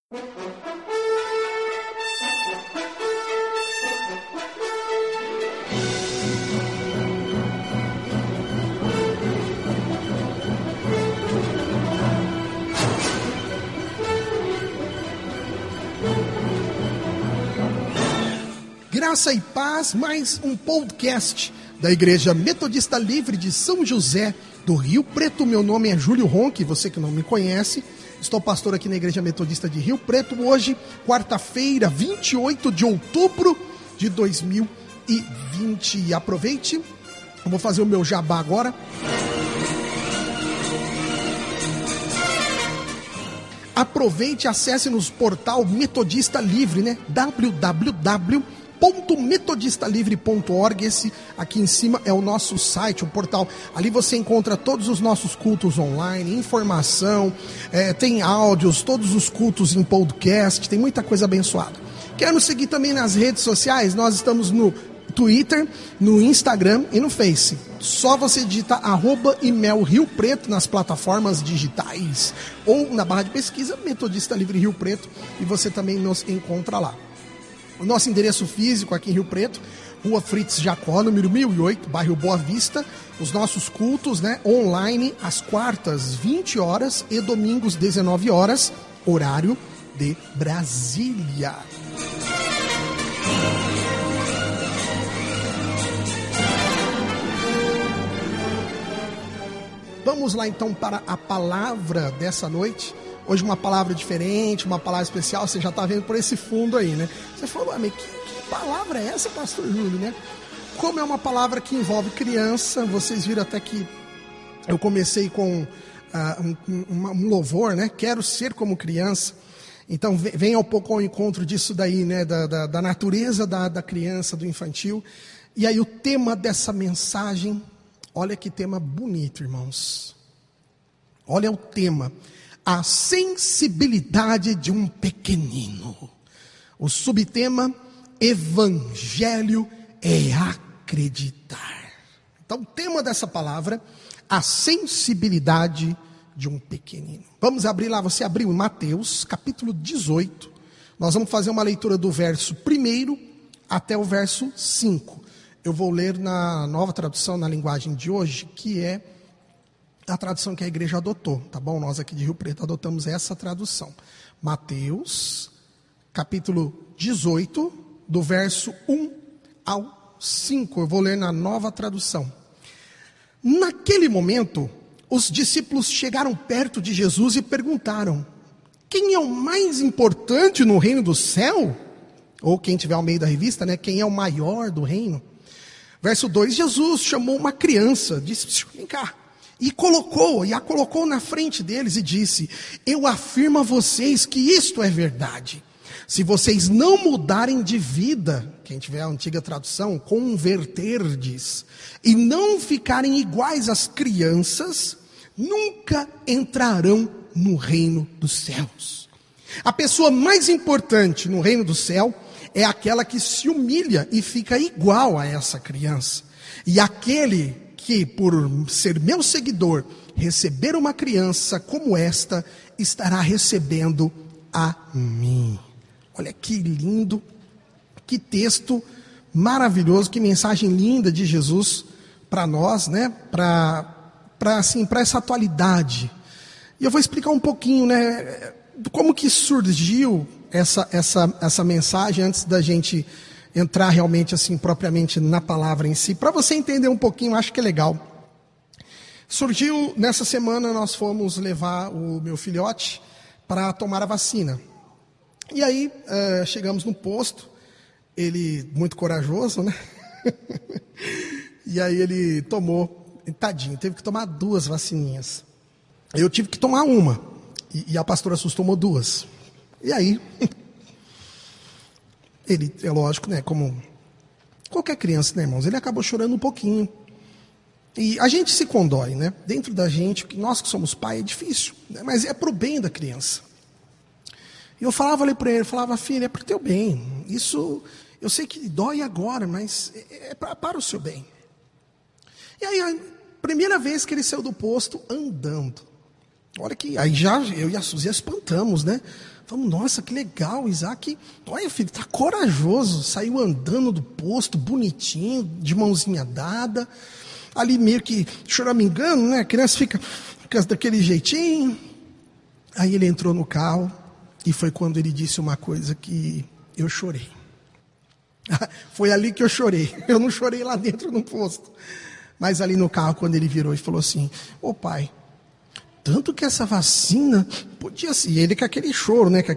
Graça e paz, mais um podcast da Igreja Metodista Livre de São José do Rio Preto. Meu nome é Júlio Ronque, você que não me conhece, estou pastor aqui na Igreja Metodista de Rio Preto. Hoje, quarta-feira, 28 de outubro de 2020. Aproveite, eu vou fazer o meu jabá agora. Aproveite e acesse nos portal Metodista Livre, né? www.metodistalivre.org. Esse aqui em cima é o nosso site, o portal. Ali você encontra todos os nossos cultos online, informação, tem áudios, todos os cultos em podcast, tem muita coisa abençoada. Quer nos seguir também nas redes sociais? Nós estamos no Twitter, no Instagram e no Face. Só você digita @imelriopreto nas plataformas digitais ou na barra de pesquisa Metodista Livre Rio Preto e você também nos encontra lá. O nosso endereço físico aqui em Rio Preto, Rua Fritz Jacó, número 1008, bairro Boa Vista. Os nossos cultos, né, online, às quartas, 20 horas e domingos, 19 horas, horário de Brasília. Vamos lá então para a palavra dessa noite. Hoje uma palavra diferente, uma palavra especial. Você já está vendo por esse fundo aí, né? Você falou, mas que palavra é essa, pastor Júlio, né? Como é uma palavra que envolve criança, vocês viram até que eu comecei com um louvor, né? Quero ser como criança. Então vem um pouco ao encontro disso daí, né? Da natureza da criança, do infantil. E aí o tema dessa mensagem, olha que tema bonito, irmãos. Olha o tema. A sensibilidade de um pequenino. O subtema, Evangelho é acreditar. Então, o tema dessa palavra, a sensibilidade de um pequenino. Vamos abrir lá, você abriu em Mateus, capítulo 18. Nós vamos fazer uma leitura do verso 1 até o verso 5. Eu vou ler na nova tradução, na linguagem de hoje, que é a tradução que a igreja adotou, tá bom? Nós aqui de Rio Preto adotamos essa tradução. Mateus, capítulo 18, do verso 1 ao 5. Eu vou ler na nova tradução. Naquele momento, os discípulos chegaram perto de Jesus e perguntaram: quem é o mais importante no reino do céu? Ou quem tiver ao meio da revista, né? Quem é o maior do reino? Verso 2, Jesus chamou uma criança, disse: vem cá. E a colocou na frente deles e disse: eu afirmo a vocês que isto é verdade. Se vocês não mudarem de vida, quem tiver a antiga tradução, converterdes, e não ficarem iguais às crianças, nunca entrarão no reino dos céus. A pessoa mais importante no reino do céu é aquela que se humilha e fica igual a essa criança. E aquele que, por ser meu seguidor, receber uma criança como esta, estará recebendo a mim. Olha que lindo, que texto maravilhoso, que mensagem linda de Jesus para nós, né? Para essa atualidade. E eu vou explicar um pouquinho, né? Como que surgiu essa mensagem antes da gente entrar realmente assim propriamente na palavra em si, para você entender um pouquinho, acho que é legal. Surgiu nessa semana, nós fomos levar o meu filhote para tomar a vacina. E aí chegamos no posto, ele muito corajoso, né? E aí ele tomou, tadinho, teve que tomar 2 vacininhas. Eu tive que tomar uma, e a pastora Sus tomou 2. E aí ele, é lógico, né, como qualquer criança, né, irmãos, ele acabou chorando um pouquinho. E a gente se condói, né, dentro da gente, nós que somos pai é difícil, né, mas é pro bem da criança. E eu falava para ele, filho, é pro teu bem, isso, eu sei que dói agora, mas é para o seu bem. E aí, a primeira vez que ele saiu do posto, andando, olha que, aí já eu e a Suzy espantamos, né, Falamos, nossa, que legal, Isaac, olha filho, tá corajoso, saiu andando do posto, bonitinho, de mãozinha dada, ali meio que choramingando, né, a criança fica daquele jeitinho. Aí ele entrou no carro, e foi quando ele disse uma coisa que eu chorei. Foi ali que eu chorei, eu não chorei lá dentro no posto, mas ali no carro, quando ele virou e falou assim, ô pai, tanto que essa vacina podia ser, e ele com aquele choro, né,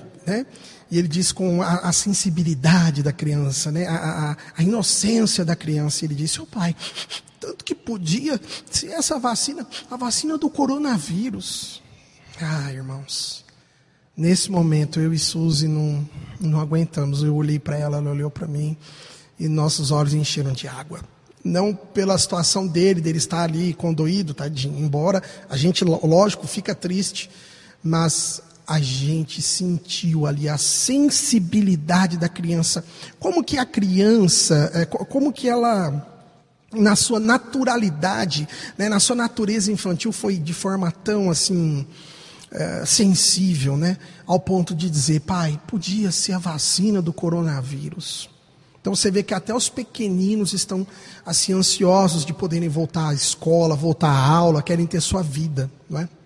e ele disse com a sensibilidade da criança, né, a inocência da criança, ele disse, ô pai, tanto que podia ser essa vacina, a vacina do coronavírus. Ah, irmãos, nesse momento eu e Suzy não aguentamos, eu olhei para ela, ela olhou para mim, e nossos olhos encheram de água. Não pela situação dele estar ali condoído, tadinho, embora a gente, lógico, fica triste, mas a gente sentiu ali a sensibilidade da criança, como que a criança, como que ela, na sua naturalidade, né, na sua natureza infantil, foi de forma tão assim, sensível, né, ao ponto de dizer, pai, podia ser a vacina do coronavírus. Então você vê que até os pequeninos estão assim ansiosos de poderem voltar à escola, voltar à aula, querem ter sua vida, não é?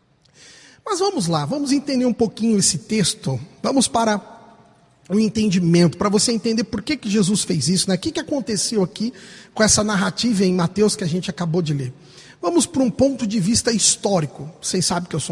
Mas vamos lá, vamos entender um pouquinho esse texto, vamos para o entendimento, para você entender por que Jesus fez isso, né? O que aconteceu aqui com essa narrativa em Mateus que a gente acabou de ler. Vamos para um ponto de vista histórico. Vocês sabem que eu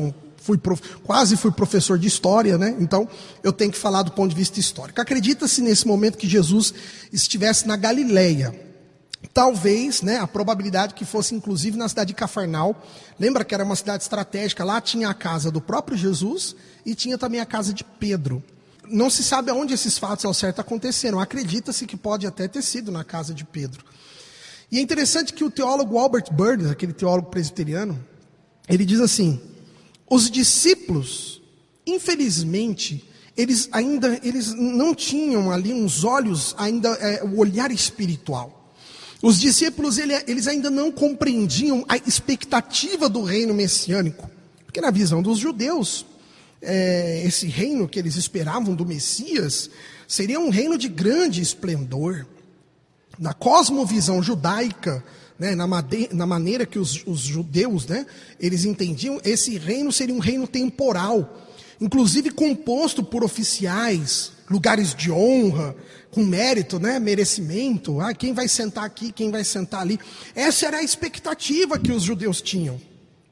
quase fui professor de história, né? Então eu tenho que falar do ponto de vista histórico. Acredita-se nesse momento que Jesus estivesse na Galileia. Talvez, né, a probabilidade que fosse inclusive na cidade de Cafarnaum. Lembra que era uma cidade estratégica? Lá tinha a casa do próprio Jesus e tinha também a casa de Pedro. Não se sabe aonde esses fatos ao certo aconteceram. Acredita-se que pode até ter sido na casa de Pedro. E é interessante que o teólogo Albert Burns, aquele teólogo presbiteriano, ele diz assim, os discípulos, infelizmente, eles não tinham ali uns olhos, ainda o olhar espiritual. Os discípulos, eles ainda não compreendiam a expectativa do reino messiânico. Porque na visão dos judeus, esse reino que eles esperavam do Messias, seria um reino de grande esplendor. Na cosmovisão judaica, né, na maneira que os judeus, né, eles entendiam, esse reino seria um reino temporal, inclusive composto por oficiais, lugares de honra, com mérito, né, merecimento, quem vai sentar aqui, quem vai sentar ali. Essa era a expectativa que os judeus tinham.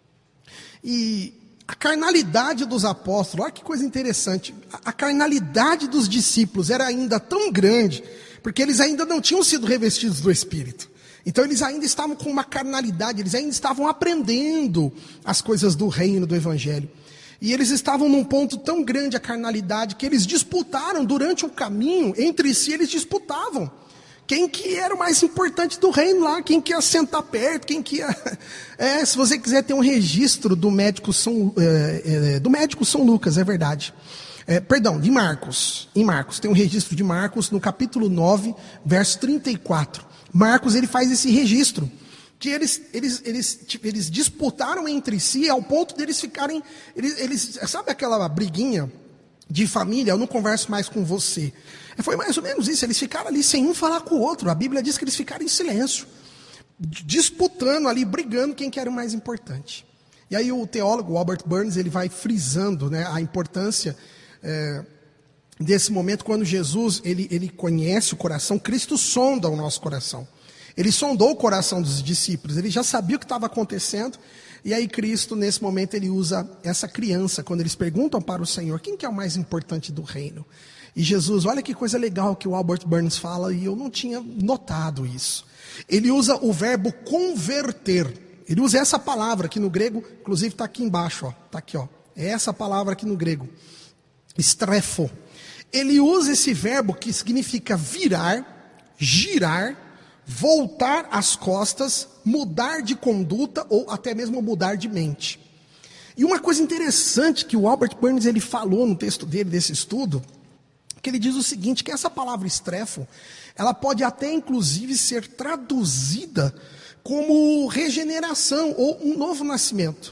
E a carnalidade dos apóstolos, olha que coisa interessante, a carnalidade dos discípulos era ainda tão grande, porque eles ainda não tinham sido revestidos do Espírito. Então eles ainda estavam com uma carnalidade, eles ainda estavam aprendendo as coisas do reino, do Evangelho. E eles estavam num ponto tão grande, a carnalidade, que eles disputaram durante o caminho, entre si eles disputavam. Quem que era o mais importante do reino lá, quem que ia sentar perto, quem que ia... se você quiser ter um registro do médico São Lucas, é verdade. De Marcos. Em Marcos, tem um registro de Marcos no capítulo 9, verso 34. Marcos, ele faz esse registro, que eles disputaram entre si ao ponto deles ficarem, sabe aquela briguinha de família, eu não converso mais com você. Foi mais ou menos isso, eles ficaram ali sem um falar com o outro, a Bíblia diz que eles ficaram em silêncio, disputando ali, brigando quem que era o mais importante. E aí o teólogo Albert Burns, ele vai frisando, né, a importância desse momento, quando Jesus, ele conhece o coração, Cristo sonda o nosso coração. Ele sondou o coração dos discípulos, ele já sabia o que estava acontecendo, e aí Cristo, nesse momento, ele usa essa criança, quando eles perguntam para o Senhor, quem que é o mais importante do reino? E Jesus, olha que coisa legal que o Albert Burns fala, e eu não tinha notado isso. Ele usa o verbo converter, ele usa essa palavra que no grego, inclusive está aqui embaixo, está aqui, é essa palavra aqui no grego, strefo. Ele usa esse verbo que significa virar, girar, voltar as costas, mudar de conduta ou até mesmo mudar de mente. E uma coisa interessante que o Albert Burns ele falou no texto dele, desse estudo, que ele diz o seguinte, que essa palavra strefo, ela pode até inclusive ser traduzida como regeneração ou um novo nascimento.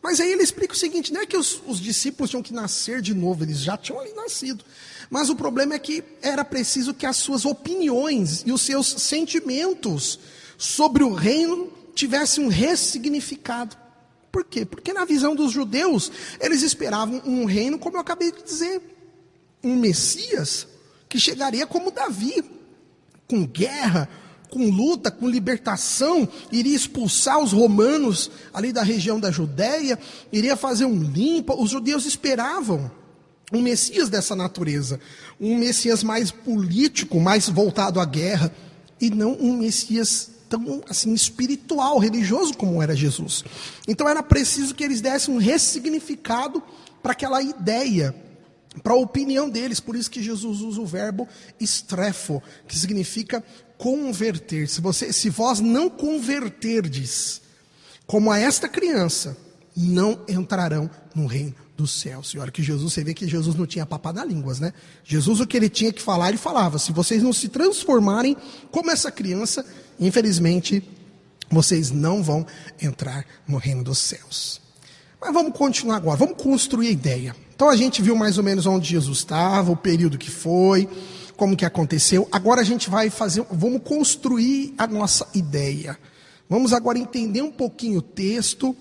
Mas aí ele explica o seguinte, não é que os discípulos tinham que nascer de novo, eles já tinham ali nascido. Mas o problema é que era preciso que as suas opiniões e os seus sentimentos sobre o reino tivessem um ressignificado. Por quê? Porque na visão dos judeus, eles esperavam um reino, como eu acabei de dizer, um Messias que chegaria como Davi, com guerra, com luta, com libertação, iria expulsar os romanos ali da região da Judéia, iria fazer um limpa. Os judeus esperavam um Messias dessa natureza, um Messias mais político, mais voltado à guerra, e não um Messias tão assim espiritual, religioso como era Jesus. Então era preciso que eles dessem um ressignificado para aquela ideia, para a opinião deles. Por isso que Jesus usa o verbo estrefo, que significa converter. Se vós não converterdes como a esta criança, não entrarão no reino dos céus. E olha que Jesus, você vê que Jesus não tinha papada na língua, né? Jesus, o que ele tinha que falar, ele falava. Se vocês não se transformarem como essa criança, infelizmente, vocês não vão entrar no reino dos céus. Mas vamos continuar agora, vamos construir a ideia. Então a gente viu mais ou menos onde Jesus estava, o período que foi, como que aconteceu. Agora a gente vamos construir a nossa ideia. Vamos agora entender um pouquinho o texto.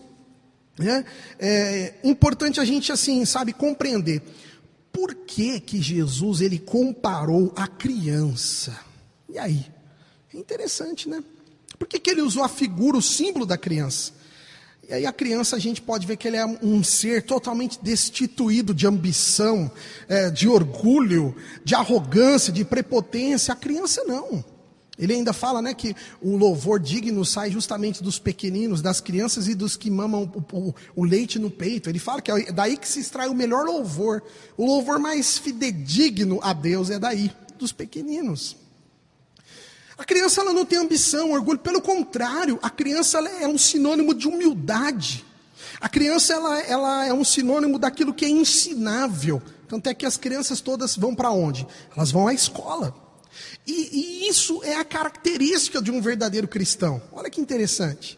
É importante a gente, assim, compreender por que Jesus ele comparou a criança. E aí? É interessante, né? Por que ele usou a figura, o símbolo da criança? E aí a criança, a gente pode ver que ele é um ser totalmente destituído de ambição, de orgulho, de arrogância, de prepotência. A criança não. Ele ainda fala, né, que o louvor digno sai justamente dos pequeninos, das crianças e dos que mamam o leite no peito. Ele fala que é daí que se extrai o melhor louvor. O louvor mais fidedigno a Deus é daí, dos pequeninos. A criança ela não tem ambição, orgulho. Pelo contrário, a criança ela é um sinônimo de humildade. A criança ela é um sinônimo daquilo que é ensinável. Tanto é que as crianças todas vão para onde? Elas vão à escola. E isso é a característica de um verdadeiro cristão. Olha que interessante.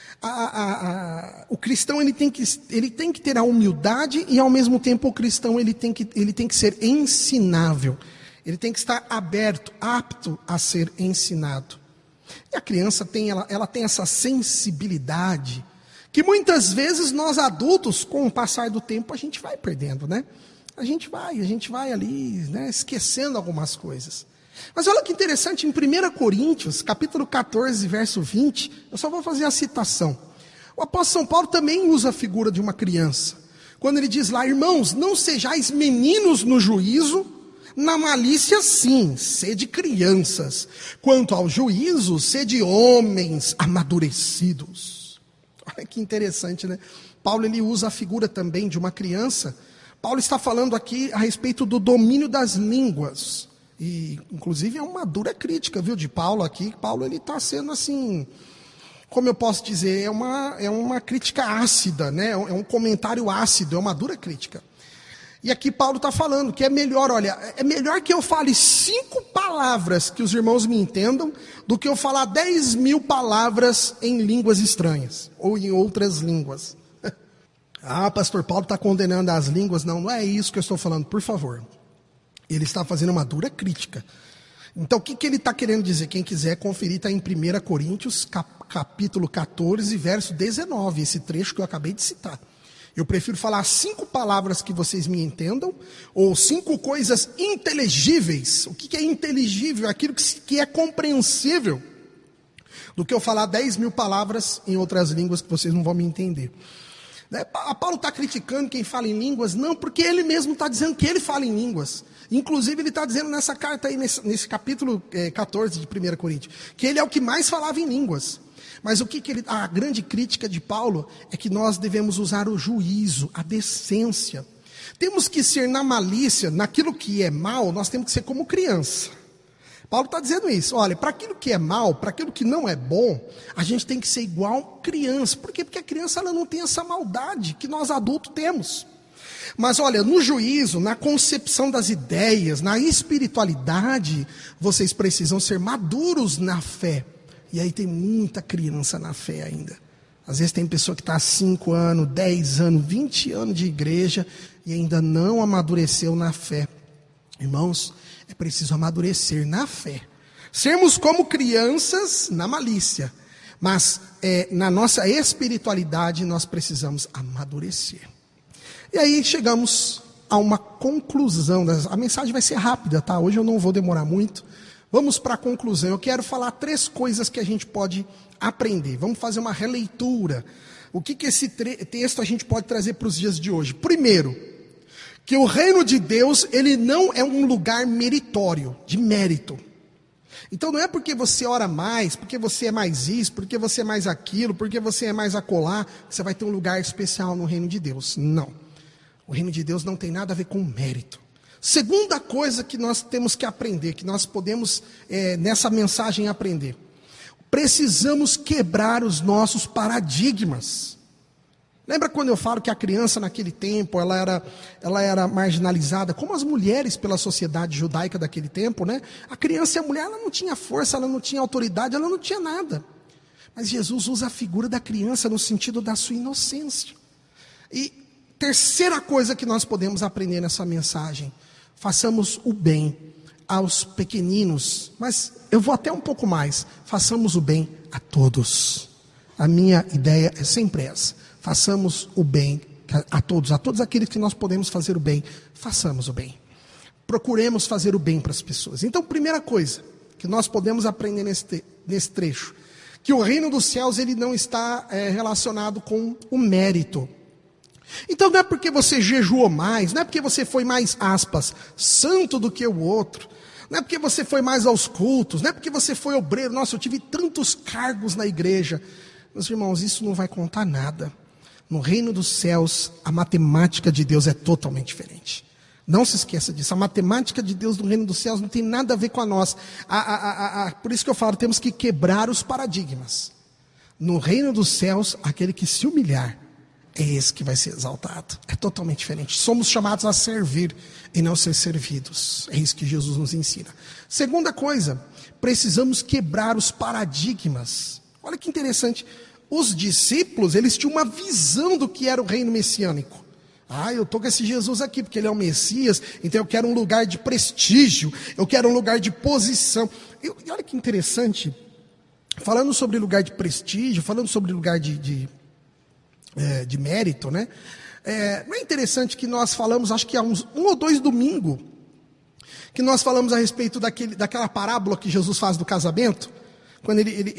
O cristão ele tem que ter a humildade e ao mesmo tempo o cristão ele tem que ser ensinável. Ele tem que estar aberto, apto a ser ensinado. E a criança ela tem essa sensibilidade que muitas vezes nós adultos, com o passar do tempo, a gente vai perdendo, né? A gente vai ali, né, esquecendo algumas coisas. Mas olha que interessante, em 1 Coríntios, capítulo 14, verso 20, eu só vou fazer a citação. O apóstolo São Paulo também usa a figura de uma criança. Quando ele diz lá, irmãos, não sejais meninos no juízo, na malícia sim, sede crianças. Quanto ao juízo, sede homens amadurecidos. Olha que interessante, né? Paulo ele usa a figura também de uma criança. Paulo está falando aqui a respeito do domínio das línguas. E, inclusive, é uma dura crítica, viu, de Paulo aqui. Paulo, ele está sendo assim, como eu posso dizer, é uma crítica ácida, né? É um comentário ácido, é uma dura crítica. E aqui Paulo está falando que é melhor, olha, é melhor que eu fale 5 palavras que os irmãos me entendam, do que eu falar 10.000 palavras em línguas estranhas, ou em outras línguas. Ah, pastor Paulo está condenando as línguas. Não é isso que eu estou falando, por favor. Ele está fazendo uma dura crítica. Então, o que ele está querendo dizer? Quem quiser conferir, está em 1 Coríntios, capítulo 14, verso 19, esse trecho que eu acabei de citar. Eu prefiro falar 5 palavras que vocês me entendam, ou 5 coisas inteligíveis. O que é inteligível? Aquilo que é compreensível, do que eu falar 10.000 palavras em outras línguas que vocês não vão me entender. Paulo está criticando quem fala em línguas? Não, porque ele mesmo está dizendo que ele fala em línguas. Inclusive, ele está dizendo nessa carta aí, nesse capítulo 14 de 1 Coríntios, que ele é o que mais falava em línguas. Mas a grande crítica de Paulo é que nós devemos usar o juízo, a decência. Temos que ser na malícia, naquilo que é mal, nós temos que ser como criança. Paulo está dizendo isso, olha, para aquilo que é mal, para aquilo que não é bom, a gente tem que ser igual criança. Por quê? Porque a criança ela não tem essa maldade que nós adultos temos. Mas olha, no juízo, na concepção das ideias, na espiritualidade, vocês precisam ser maduros na fé. E aí tem muita criança na fé ainda. Às vezes tem pessoa que está há 5 anos, 10 anos, 20 anos de igreja e ainda não amadureceu na fé. Irmãos, é preciso amadurecer na fé. Sermos como crianças na malícia, mas na nossa espiritualidade nós precisamos amadurecer. E aí chegamos a uma conclusão. A mensagem vai ser rápida, tá? Hoje eu não vou demorar muito. Vamos para a conclusão. Eu quero falar 3 coisas que a gente pode aprender. Vamos fazer uma releitura. O que esse texto a gente pode trazer para os dias de hoje? Primeiro, que o reino de Deus, ele não é um lugar meritório, de mérito. Então não é porque você ora mais, porque você é mais isso, porque você é mais aquilo, porque você é mais acolá, que você vai ter um lugar especial no reino de Deus. Não. O reino de Deus não tem nada a ver com mérito. Segunda coisa que nós temos que aprender, que nós podemos nessa mensagem aprender. Precisamos quebrar os nossos paradigmas. Lembra quando eu falo que a criança naquele tempo, ela era marginalizada, como as mulheres pela sociedade judaica daquele tempo, né? A criança e a mulher, ela não tinha força, ela não tinha autoridade, ela não tinha nada. Mas Jesus usa a figura da criança no sentido da sua inocência. E terceira coisa que nós podemos aprender nessa mensagem, façamos o bem aos pequeninos, mas eu vou até um pouco mais, façamos o bem a todos. A minha ideia é sempre essa, façamos o bem a todos aqueles que nós podemos fazer o bem, façamos o bem. Procuremos fazer o bem para as pessoas. Então, primeira coisa que nós podemos aprender nesse trecho, que o reino dos céus ele não está relacionado com o mérito. Então não é porque você jejuou mais, não é porque você foi mais, aspas, santo do que o outro, não é porque você foi mais aos cultos, não é porque você foi obreiro, nossa, eu tive tantos cargos na igreja. Meus irmãos, isso não vai contar nada. No reino dos céus, a matemática de Deus é totalmente diferente. Não se esqueça disso, a matemática de Deus no reino dos céus não tem nada a ver com a nossa. Por isso que eu falo, temos que quebrar os paradigmas. No reino dos céus, aquele que se humilhar, é esse que vai ser exaltado. É totalmente diferente. Somos chamados a servir e não ser servidos. É isso que Jesus nos ensina. Segunda coisa, precisamos quebrar os paradigmas. Olha que interessante. Os discípulos, eles tinham uma visão do que era o reino messiânico. Eu estou com esse Jesus aqui, porque ele é o Messias, então eu quero um lugar de prestígio, eu quero um lugar de posição. E olha que interessante, falando sobre lugar de prestígio, falando sobre lugar de mérito, né? Não é interessante que nós falamos, acho que há um ou 2 domingos, que nós falamos a respeito daquela parábola que Jesus faz do casamento, quando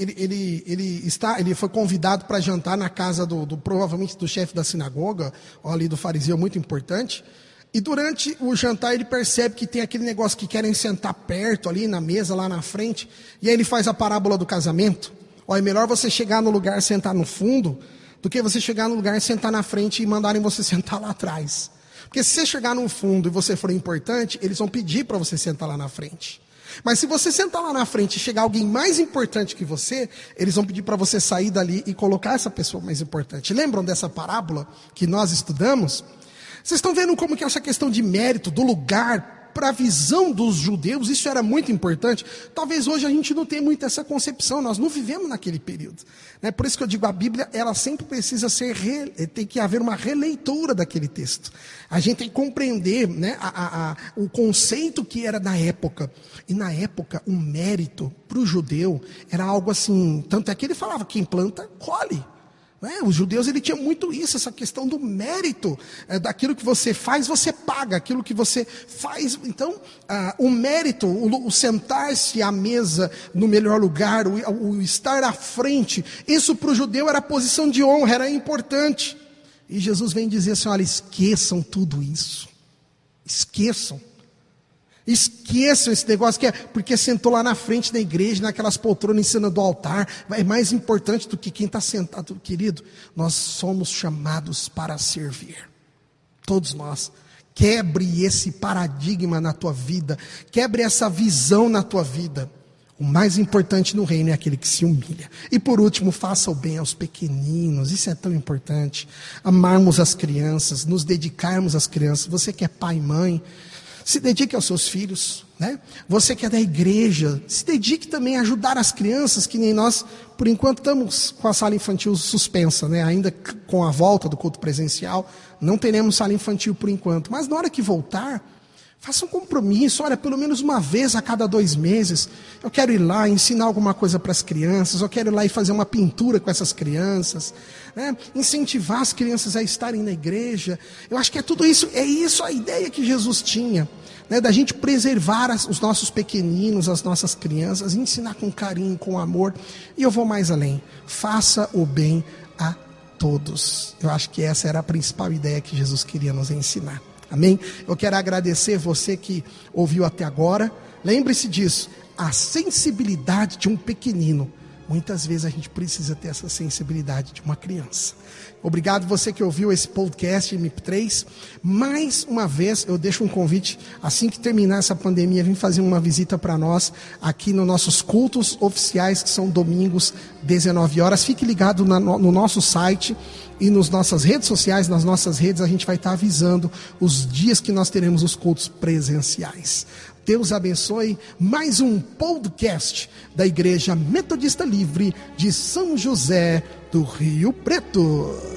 ele foi convidado para jantar na casa provavelmente do chefe da sinagoga, ou ali do fariseu, muito importante, e durante o jantar ele percebe que tem aquele negócio que querem sentar perto ali na mesa, lá na frente, e aí ele faz a parábola do casamento. É melhor você chegar no lugar e sentar no fundo, do que você chegar no lugar e sentar na frente e mandarem você sentar lá atrás. Porque se você chegar no fundo e você for importante, eles vão pedir para você sentar lá na frente. Mas se você sentar lá na frente e chegar alguém mais importante que você, eles vão pedir para você sair dali e colocar essa pessoa mais importante. Lembram dessa parábola que nós estudamos? Vocês estão vendo como que essa questão de mérito, do lugar, para a visão dos judeus, isso era muito importante. Talvez hoje a gente não tenha muito essa concepção, nós não vivemos naquele período. Por isso que eu digo, a Bíblia, ela sempre precisa tem que haver uma releitura daquele texto. A gente tem que compreender, né, o conceito que era na época. E na época, o mérito para o judeu era algo assim, tanto é que ele falava, quem planta, colhe. Os judeus, ele tinha muito isso, essa questão do mérito, daquilo que você faz, você paga, aquilo que você faz. Então, o mérito, o sentar-se à mesa no melhor lugar, o estar à frente, isso para o judeu era posição de honra, era importante. E Jesus vem dizer assim, olha, esqueçam tudo isso, esqueçam esse negócio que porque sentou lá na frente da igreja, naquelas poltronas em cima do altar, é mais importante do que quem está sentado. Querido, nós somos chamados para servir, todos nós. Quebre esse paradigma na tua vida, quebre essa visão na tua vida. O mais importante no reino é aquele que se humilha. E por último, faça o bem aos pequeninos. Isso é tão importante. Amarmos as crianças, nos dedicarmos às crianças. Você que é pai e mãe, Se dedique aos seus filhos, né? Você que é da igreja, se dedique também a ajudar as crianças, que nem nós, por enquanto, estamos com a sala infantil suspensa, né? Ainda com a volta do culto presencial, não teremos sala infantil por enquanto. Mas na hora que voltar, faça um compromisso, olha, pelo menos uma vez a cada 2 meses, eu quero ir lá ensinar alguma coisa para as crianças, eu quero ir lá e fazer uma pintura com essas crianças, né? Incentivar as crianças a estarem na igreja. Eu acho que é tudo isso, é isso a ideia que Jesus tinha, né? Da gente preservar os nossos pequeninos, as nossas crianças, ensinar com carinho, com amor. E eu vou mais além, faça o bem a todos. Eu acho que essa era a principal ideia que Jesus queria nos ensinar. Amém? Eu quero agradecer você que ouviu até agora. Lembre-se disso, a sensibilidade de um pequenino. Muitas vezes a gente precisa ter essa sensibilidade de uma criança. Obrigado você que ouviu esse podcast MP3. Mais uma vez, eu deixo um convite, assim que terminar essa pandemia, vem fazer uma visita para nós, aqui nos nossos cultos oficiais, que são domingos, 19 horas. Fique ligado no nosso site e nas nossas redes sociais, nas nossas redes, a gente vai estar avisando os dias que nós teremos os cultos presenciais. Deus abençoe. Mais um podcast da Igreja Metodista Livre de São José do Rio Preto.